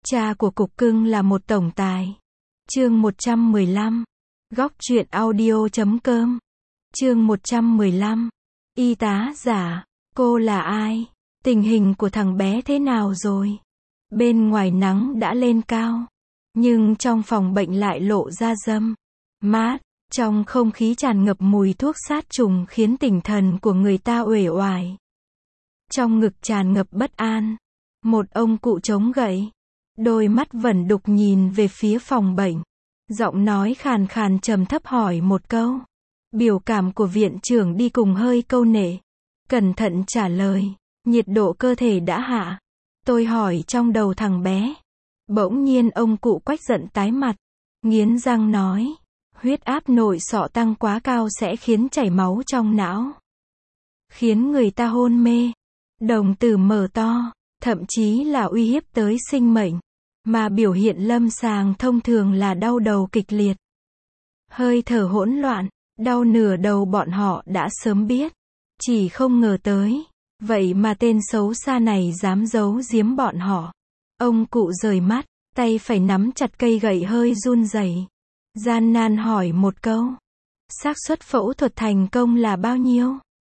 Cha của cục cưng là một tổng tài. Chương 115. Góc truyện audio.com. Chương 115. Y tá giả, cô là ai? Tình hình của thằng bé thế nào rồi? Bên ngoài nắng đã lên cao, nhưng trong phòng bệnh lại lộ ra râm mát, trong không khí tràn ngập mùi thuốc sát trùng khiến tinh thần của người ta uể oải. Trong ngực tràn ngập bất an, một ông cụ chống gậy, đôi mắt vẩn đục nhìn về phía phòng bệnh, giọng nói khàn khàn trầm thấp hỏi một câu. Biểu cảm của viện trưởng đi cùng hơi câu nệ, cẩn thận trả lời, nhiệt độ cơ thể đã hạ. Tôi hỏi trong đầu thằng bé. Bỗng nhiên ông cụ Quách giận tái mặt, nghiến răng nói, huyết áp nội sọ tăng quá cao sẽ khiến chảy máu trong não, khiến người ta hôn mê, đồng tử mở to, thậm chí là uy hiếp tới sinh mệnh, mà biểu hiện lâm sàng thông thường là đau đầu kịch liệt, hơi thở hỗn loạn, đau nửa đầu bọn họ đã sớm biết, chỉ không ngờ tới, vậy mà tên xấu xa này dám giấu giếm bọn họ. Ông cụ rời mắt, tay phải nắm chặt cây gậy hơi run rẩy, gian nan hỏi một câu. Xác suất phẫu thuật thành công là bao nhiêu?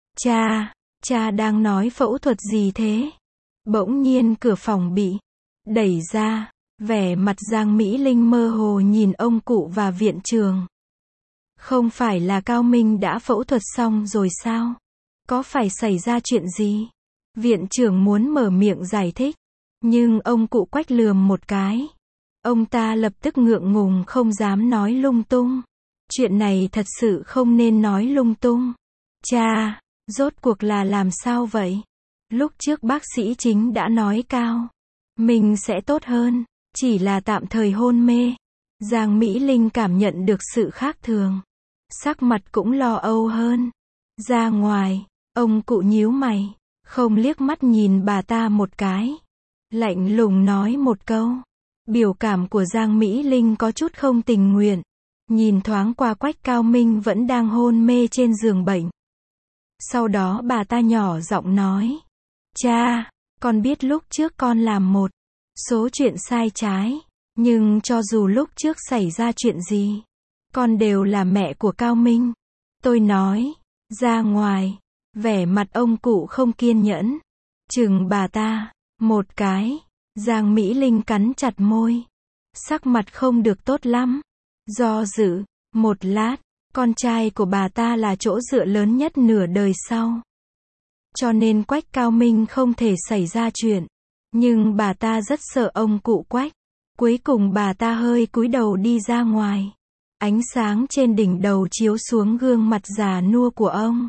Cha đang nói phẫu thuật gì thế? Bỗng nhiên cửa phòng bị đẩy ra, vẻ mặt Giang Mỹ Linh mơ hồ nhìn ông cụ và viện trưởng. Không phải là Cao Minh đã phẫu thuật xong rồi sao? Có phải xảy ra chuyện gì? Viện trưởng muốn mở miệng giải thích, nhưng ông cụ Quách lườm một cái. Ông ta lập tức ngượng ngùng không dám nói lung tung. Chuyện này thật sự không nên nói lung tung. Cha, rốt cuộc là làm sao vậy? Lúc trước bác sĩ chính đã nói Cao Minh sẽ tốt hơn, chỉ là tạm thời hôn mê. Giang Mỹ Linh cảm nhận được sự khác thường, sắc mặt cũng lo âu hơn. Ra ngoài, ông cụ nhíu mày, không liếc mắt nhìn bà ta một cái, lạnh lùng nói một câu. Biểu cảm của Giang Mỹ Linh có chút không tình nguyện, nhìn thoáng qua Quách Cao Minh vẫn đang hôn mê trên giường bệnh. Sau đó bà ta nhỏ giọng nói, cha, con biết lúc trước con làm một số chuyện sai trái, nhưng cho dù lúc trước xảy ra chuyện gì, con đều là mẹ của Cao Minh. Tôi nói, ra ngoài, vẻ mặt ông cụ không kiên nhẫn, chừng bà ta một cái. Giang Mỹ Linh cắn chặt môi, sắc mặt không được tốt lắm, do dự một lát. Con trai của bà ta là chỗ dựa lớn nhất nửa đời sau, cho nên Quách Cao Minh không thể xảy ra chuyện, nhưng bà ta rất sợ ông cụ Quách. Cuối cùng bà ta hơi cúi đầu đi ra ngoài, ánh sáng trên đỉnh đầu chiếu xuống gương mặt già nua của ông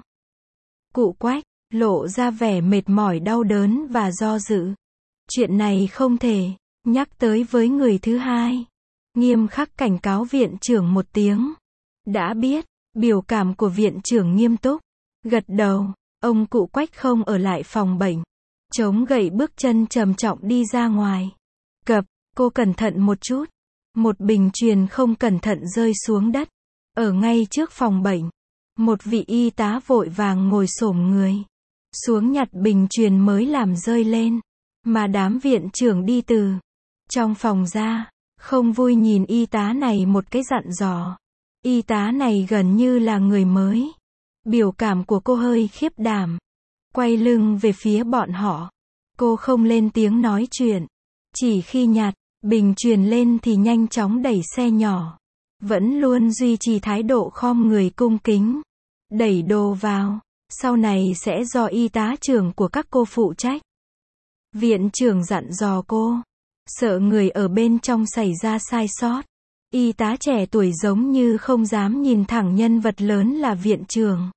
cụ Quách, lộ ra vẻ mệt mỏi đau đớn và do dự. Chuyện này không thể nhắc tới với người thứ hai. Nghiêm khắc cảnh cáo viện trưởng một tiếng. Đã biết. Biểu cảm của viện trưởng nghiêm túc, gật đầu. Ông cụ Quách không ở lại phòng bệnh, chống gậy bước chân trầm trọng đi ra ngoài. Cập, cô cẩn thận một chút. Một bình truyền không cẩn thận rơi xuống đất, ở ngay trước phòng bệnh. Một vị y tá vội vàng ngồi xổm người xuống nhặt bình truyền mới làm rơi lên, mà đám viện trưởng đi từ trong phòng ra, không vui nhìn y tá này một cái dặn dò. Y tá này gần như là người mới. Biểu cảm của cô hơi khiếp đảm, quay lưng về phía bọn họ. Cô không lên tiếng nói chuyện, chỉ khi nhặt bình truyền lên thì nhanh chóng đẩy xe nhỏ, vẫn luôn duy trì thái độ khom người cung kính. Đẩy đồ vào, sau này sẽ do y tá trưởng của các cô phụ trách. Viện trưởng dặn dò cô, sợ người ở bên trong xảy ra sai sót. Y tá trẻ tuổi giống như không dám nhìn thẳng nhân vật lớn là viện trưởng,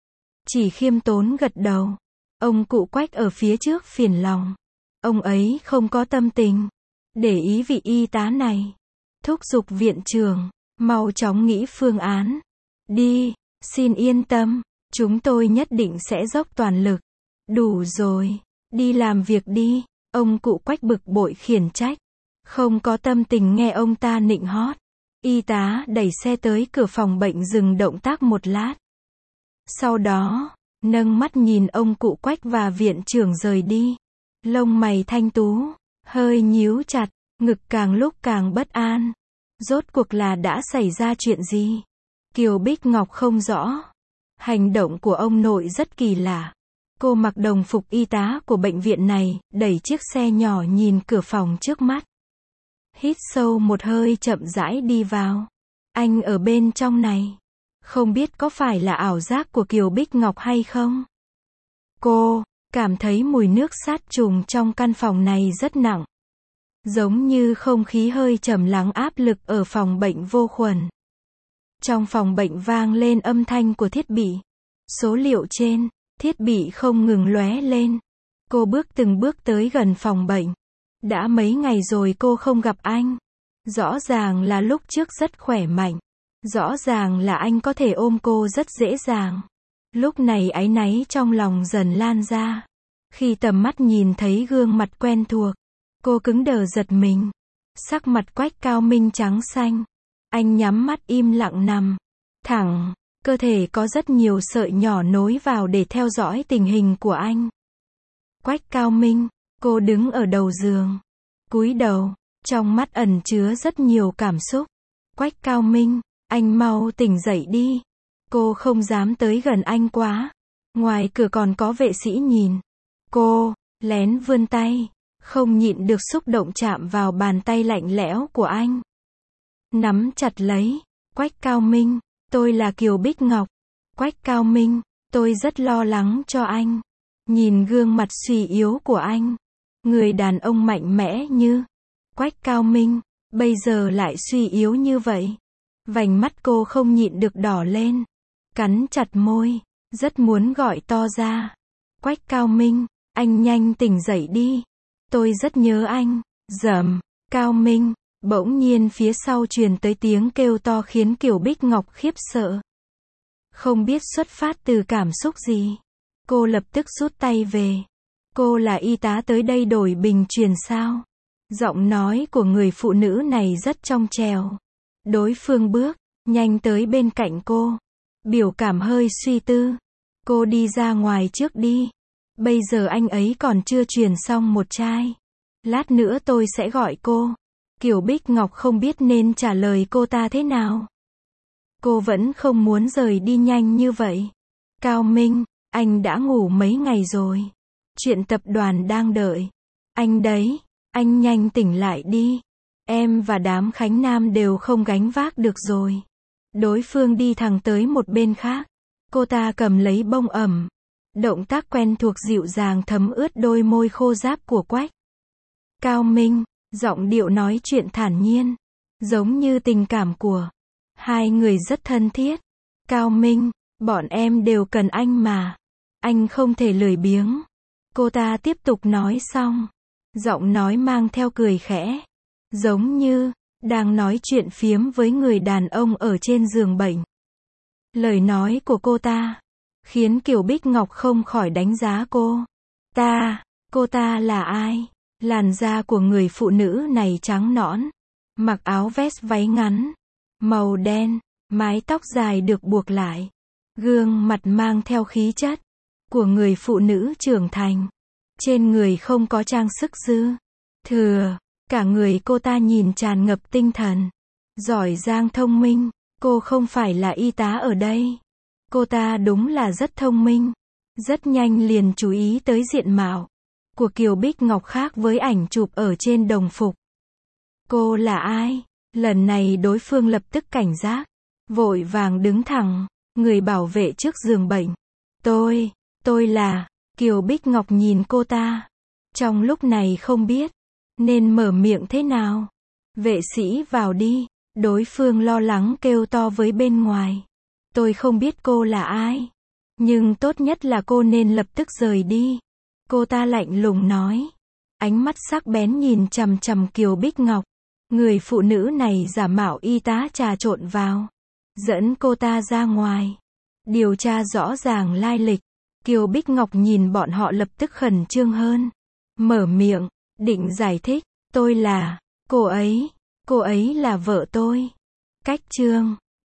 chỉ khiêm tốn gật đầu. Ông cụ Quách ở phía trước phiền lòng, ông ấy không có tâm tình để ý vị y tá này, thúc giục viện trưởng mau chóng nghĩ phương án. Đi, xin yên tâm, chúng tôi nhất định sẽ dốc toàn lực. Đủ rồi, đi làm việc đi. Ông cụ Quách bực bội khiển trách, không có tâm tình nghe ông ta nịnh hót. Y tá đẩy xe tới cửa phòng bệnh dừng động tác một lát. Sau đó, nâng mắt nhìn ông cụ Quách và viện trưởng rời đi. Lông mày thanh tú hơi nhíu chặt, ngực càng lúc càng bất an. Rốt cuộc là đã xảy ra chuyện gì? Kiều Bích Ngọc không rõ. Hành động của ông nội rất kỳ lạ. Cô mặc đồng phục y tá của bệnh viện này, đẩy chiếc xe nhỏ nhìn cửa phòng trước mắt. Hít sâu một hơi chậm rãi đi vào. Anh ở bên trong này. Không biết có phải là ảo giác của Kiều Bích Ngọc hay không? Cô cảm thấy mùi nước sát trùng trong căn phòng này rất nặng. Giống như không khí hơi trầm lắng áp lực ở phòng bệnh vô khuẩn. Trong phòng bệnh vang lên âm thanh của thiết bị. Số liệu trên thiết bị không ngừng lóe lên. Cô từng bước tới gần phòng bệnh. Đã mấy ngày rồi cô không gặp anh. Rõ ràng là lúc trước rất khỏe mạnh. Rõ ràng là anh có thể ôm cô rất dễ dàng. Lúc này áy náy trong lòng dần lan ra. Khi tầm mắt nhìn thấy gương mặt quen thuộc, cô cứng đờ giật mình. Sắc mặt Quách Cao Minh trắng xanh. Anh nhắm mắt im lặng nằm thẳng. Cơ thể có rất nhiều sợi nhỏ nối vào để theo dõi tình hình của anh. Quách Cao Minh, cô đứng ở đầu giường. Cúi đầu, trong mắt ẩn chứa rất nhiều cảm xúc. Quách Cao Minh, anh mau tỉnh dậy đi. Cô không dám tới gần anh quá. Ngoài cửa còn có vệ sĩ nhìn. Cô lén vươn tay, không nhịn được xúc động chạm vào bàn tay lạnh lẽo của anh. Nắm chặt lấy. Quách Cao Minh, tôi là Kiều Bích Ngọc. Quách Cao Minh, tôi rất lo lắng cho anh. Nhìn gương mặt suy yếu của anh. Người đàn ông mạnh mẽ như Quách Cao Minh, bây giờ lại suy yếu như vậy. Vành mắt cô không nhịn được đỏ lên. Cắn chặt môi, rất muốn gọi to ra. Quách Cao Minh, anh nhanh tỉnh dậy đi. Tôi rất nhớ anh. Rầm, Cao Minh, bỗng nhiên phía sau truyền tới tiếng kêu to khiến Kiều Bích Ngọc khiếp sợ. Không biết xuất phát từ cảm xúc gì. Cô lập tức rút tay về. Cô là y tá tới đây đổi bình truyền sao? Giọng nói của người phụ nữ này rất trong trẻo. Đối phương bước nhanh tới bên cạnh cô. Biểu cảm hơi suy tư. Cô đi ra ngoài trước đi. Bây giờ anh ấy còn chưa truyền xong một chai. Lát nữa tôi sẽ gọi cô. Kiều Bích Ngọc không biết nên trả lời cô ta thế nào. Cô vẫn không muốn rời đi nhanh như vậy. Cao Minh, anh đã ngủ mấy ngày rồi. Chuyện tập đoàn đang đợi anh đấy. Anh nhanh tỉnh lại đi. Em và đám Khánh Nam đều không gánh vác được rồi. Đối phương đi thẳng tới một bên khác. Cô ta cầm lấy bông ẩm. Động tác quen thuộc dịu dàng thấm ướt đôi môi khô ráp của Quách Cao Minh. Giọng điệu nói chuyện thản nhiên. Giống như tình cảm của hai người rất thân thiết. Cao Minh, bọn em đều cần anh mà. Anh không thể lười biếng. Cô ta tiếp tục nói xong. Giọng nói mang theo cười khẽ. Giống như đang nói chuyện phiếm với người đàn ông ở trên giường bệnh. Lời nói của cô ta khiến Kiều Bích Ngọc không khỏi đánh giá cô. Cô ta là ai? Làn da của người phụ nữ này trắng nõn. Mặc áo vest váy ngắn màu đen, mái tóc dài được buộc lại. Gương mặt mang theo khí chất của người phụ nữ trưởng thành. Trên người không có trang sức dư thừa. Cả người cô ta nhìn tràn ngập tinh thần. Giỏi giang thông minh. Cô không phải là y tá ở đây. Cô ta đúng là rất thông minh. Rất nhanh liền chú ý tới diện mạo của Kiều Bích Ngọc khác với ảnh chụp ở trên đồng phục. Cô là ai? Lần này đối phương lập tức cảnh giác. Vội vàng đứng thẳng. Người bảo vệ trước giường bệnh. Tôi là... Kiều Bích Ngọc nhìn cô ta. Trong lúc này không biết nên mở miệng thế nào. Vệ sĩ vào đi. Đối phương lo lắng kêu to với bên ngoài. Tôi không biết cô là ai. Nhưng tốt nhất là cô nên lập tức rời đi. Cô ta lạnh lùng nói. Ánh mắt sắc bén nhìn chằm chằm Kiều Bích Ngọc. Người phụ nữ này giả mạo y tá trà trộn vào. Dẫn cô ta ra ngoài. Điều tra rõ ràng lai lịch. Kiều Bích Ngọc nhìn bọn họ lập tức khẩn trương hơn. Mở miệng, định giải thích. Tôi là, cô ấy là vợ tôi. Cách chương